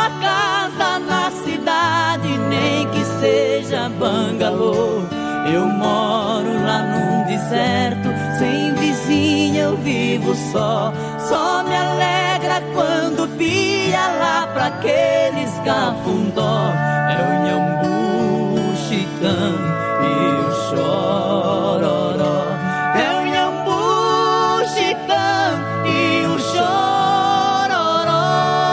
uma casa na cidade, nem que seja bangalô. Eu moro lá num deserto, sem vizinha eu vivo só. Só me alegra quando pia lá pra aqueles cafundó. É o Inhambu, o Xicã e o Chororó. É o Inhambu, o Xicã e o Chororó.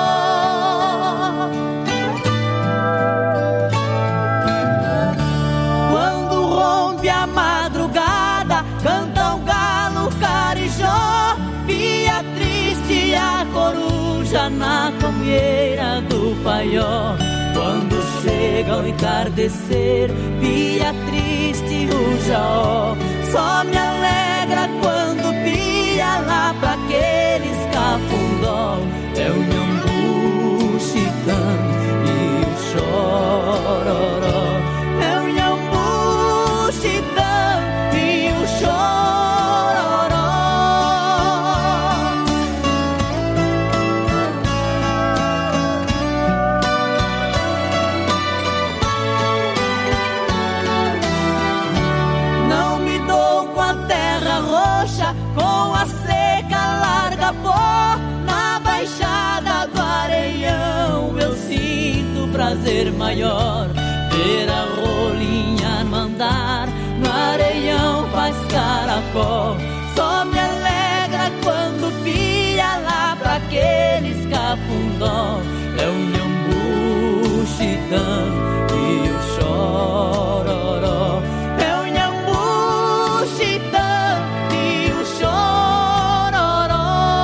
Quando rompe a madrugada, canta o galo carijó. Pia triste a coruja na comieira do paió. Quando chega o entardecer, pia triste o jaó. Só me alegra quando pia lá pra aqueles cafundó. É o Inhambu, o Xicã e o Chororó. É o Inhambu, o Xicã e o Chororó. Não me dou com a terra roxa, com a seca larga pó. Na baixada do Areião eu sinto prazer maior. Ver a rolinha no andar, no areião faz caracol. Só me alegra quando pia lá pra aqueles cafundó. É o Inhambu, o Xicã e o Chororó. É o Inhambu, o Xicã e o Chororó.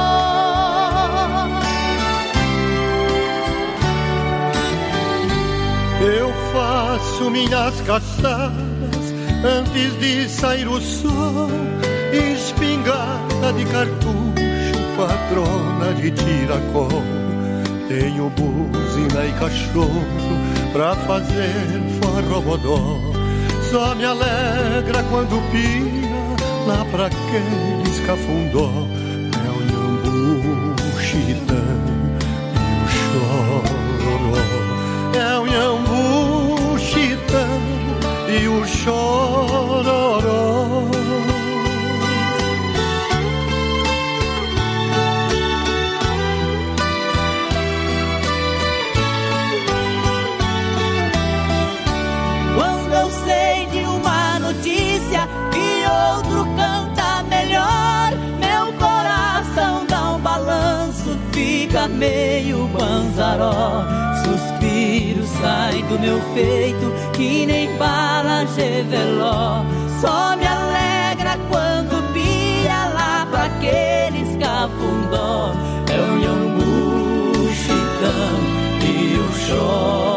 Eu faço minhas caçadas antes de sair o sol. Espingarda de cartucho, patrona de tiracol. Tenho buzina e cachorro pra fazer forrobodó. Só me alegra quando pia lá pra aqueles cafundó. É o Inhambu, o Xicã e o Chororó. É o Inhambu, o Xicã e o Chororó. Quando eu sei de uma notícia que outro canta melhor, meu coração dá um balanço, fica meio banzaró. Suspiro sai do meu peito que nem bala geveló. Só me alegra quando pia lá pra aqueles cafundó. É o Inhambu, o Xicã e o Chororó.